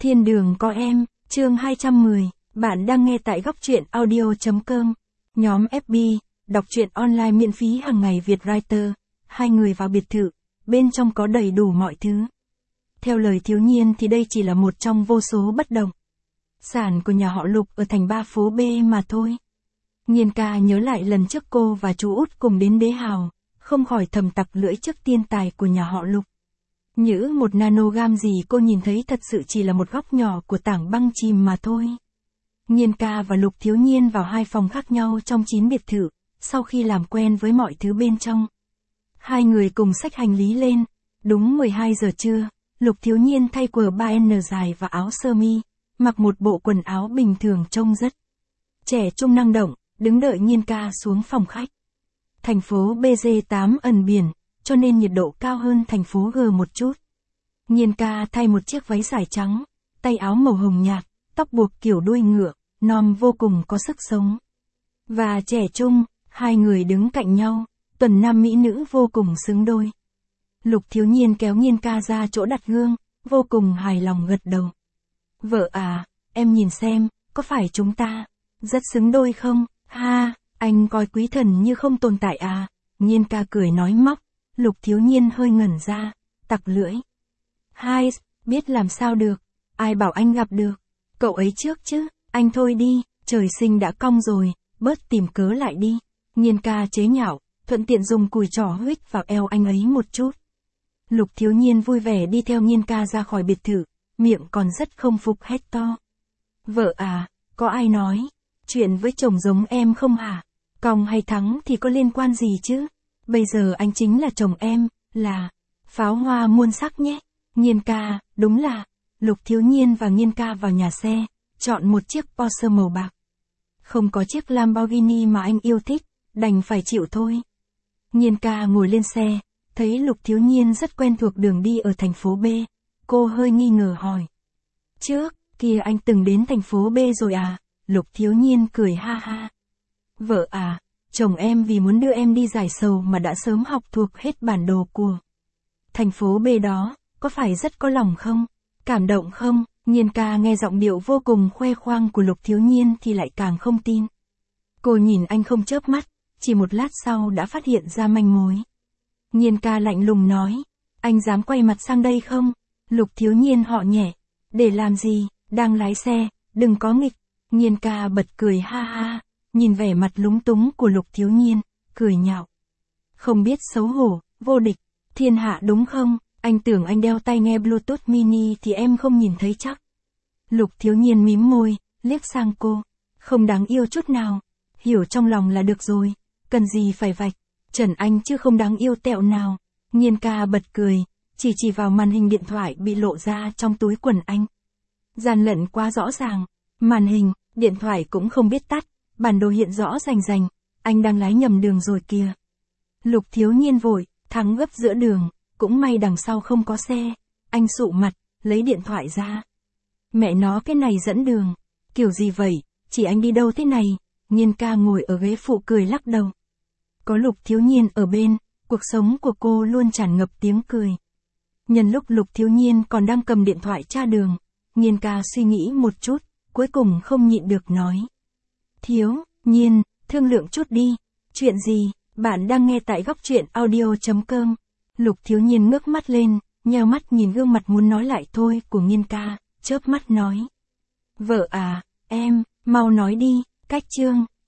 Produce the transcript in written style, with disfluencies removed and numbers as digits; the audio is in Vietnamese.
Thiên đường có em, chương 210, bạn đang nghe tại góc truyện audio.com. Nhóm FB, đọc truyện online miễn phí hàng ngày Việt Writer, hai người vào biệt thự, bên trong có đầy đủ mọi thứ. Theo lời thiếu nhiên thì đây chỉ là một trong vô số bất động sản của nhà họ Lục ở thành 3 phố B mà thôi. Nhiên ca nhớ lại lần trước cô và chú út cùng đến Đế Hào, không khỏi thầm tặc lưỡi trước tiên tài của nhà họ Lục. Như một nanogam gì cô nhìn thấy thật sự chỉ là một góc nhỏ của tảng băng chìm mà thôi. Nhiên ca và Lục Thiếu Nhiên vào hai phòng khác nhau trong 9 biệt thự, sau khi làm quen với mọi thứ bên trong. Hai người cùng xách hành lý lên, đúng 12 giờ trưa, Lục Thiếu Nhiên thay quần 3N dài và áo sơ mi, mặc một bộ quần áo bình thường trông rất trẻ trung năng động, đứng đợi Nhiên ca xuống phòng khách. Thành phố BG8 ẩn biển, cho nên nhiệt độ cao hơn thành phố G một chút. Nhiên ca thay một chiếc váy dài trắng, tay áo màu hồng nhạt, tóc buộc kiểu đuôi ngựa, non vô cùng có sức sống. Và trẻ trung, hai người đứng cạnh nhau, tuần nam mỹ nữ vô cùng xứng đôi. Lục Thiếu Nhiên kéo Nhiên ca ra chỗ đặt gương, vô cùng hài lòng gật đầu. Vợ à, em nhìn xem, có phải chúng ta rất xứng đôi không? Ha, anh coi quý thần như không tồn tại à? Nhiên ca cười nói móc. Lục Thiếu Nhiên hơi ngẩn ra, tặc lưỡi. Hai, biết làm sao được, ai bảo anh gặp được, cậu ấy trước chứ, anh thôi đi, trời sinh đã cong rồi, bớt tìm cớ lại đi. Nhiên ca chế nhạo, thuận tiện dùng cùi trỏ huých vào eo anh ấy một chút. Lục Thiếu Nhiên vui vẻ đi theo Nhiên ca ra khỏi biệt thự, miệng còn rất không phục hét to. Vợ à, có ai nói, chuyện với chồng giống em không hả? Cong hay thắng thì có liên quan gì chứ? Bây giờ anh chính là chồng em, là pháo hoa muôn sắc nhé. Nhiên ca, đúng là. Lục Thiếu Nhiên và Nhiên ca vào nhà xe, chọn một chiếc Porsche màu bạc. Không có chiếc Lamborghini mà anh yêu thích, đành phải chịu thôi. Nhiên ca ngồi lên xe, thấy Lục Thiếu Nhiên rất quen thuộc đường đi ở thành phố B. Cô hơi nghi ngờ hỏi. Trước kia anh từng đến thành phố B rồi à? Lục Thiếu Nhiên cười ha ha. Vợ à, chồng em vì muốn đưa em đi giải sầu mà đã sớm học thuộc hết bản đồ của thành phố B đó, có phải rất có lòng không? Cảm động không? Nhiên ca nghe giọng điệu vô cùng khoe khoang của Lục Thiếu Nhiên thì lại càng không tin. Cô nhìn anh không chớp mắt, chỉ một lát sau đã phát hiện ra manh mối. Nhiên ca lạnh lùng nói, anh dám quay mặt sang đây không? Lục Thiếu Nhiên họ nhẹ, để làm gì, đang lái xe, đừng có nghịch. Nhiên ca bật cười ha ha, nhìn vẻ mặt lúng túng của Lục Thiếu Nhiên, cười nhạo. Không biết xấu hổ, vô địch, thiên hạ đúng không? Anh tưởng anh đeo tai nghe Bluetooth mini thì em không nhìn thấy chắc. Lục Thiếu Nhiên mím môi, liếc sang cô. Không đáng yêu chút nào. Hiểu trong lòng là được rồi. Cần gì phải vạch. Trần anh chứ không đáng yêu tẹo nào. Nhiên ca bật cười, chỉ vào màn hình điện thoại bị lộ ra trong túi quần anh. Gian lận quá rõ ràng. Màn hình, điện thoại cũng không biết tắt. Bản đồ hiện rõ rành rành. Anh đang lái nhầm đường rồi kìa. Lục Thiếu Nhiên vội, thắng gấp giữa đường. Cũng may đằng sau không có xe. Anh sụ mặt, lấy điện thoại ra. Mẹ nó cái này dẫn đường. Kiểu gì vậy, chỉ anh đi đâu thế này? Nhiên ca ngồi ở ghế phụ cười lắc đầu. Có Lục Thiếu Nhiên ở bên, cuộc sống của cô luôn tràn ngập tiếng cười. Nhân lúc Lục Thiếu Nhiên còn đang cầm điện thoại tra đường, Nhiên ca suy nghĩ một chút, cuối cùng không nhịn được nói. Thiếu Nhiên, thương lượng chút đi. Chuyện gì? Bạn đang nghe tại góc truyện audio.com. Lục Thiếu Nhiên ngước mắt lên, nheo mắt nhìn gương mặt muốn nói lại thôi của Nhiên ca, chớp mắt nói. Vợ à, em, mau nói đi, cách chương.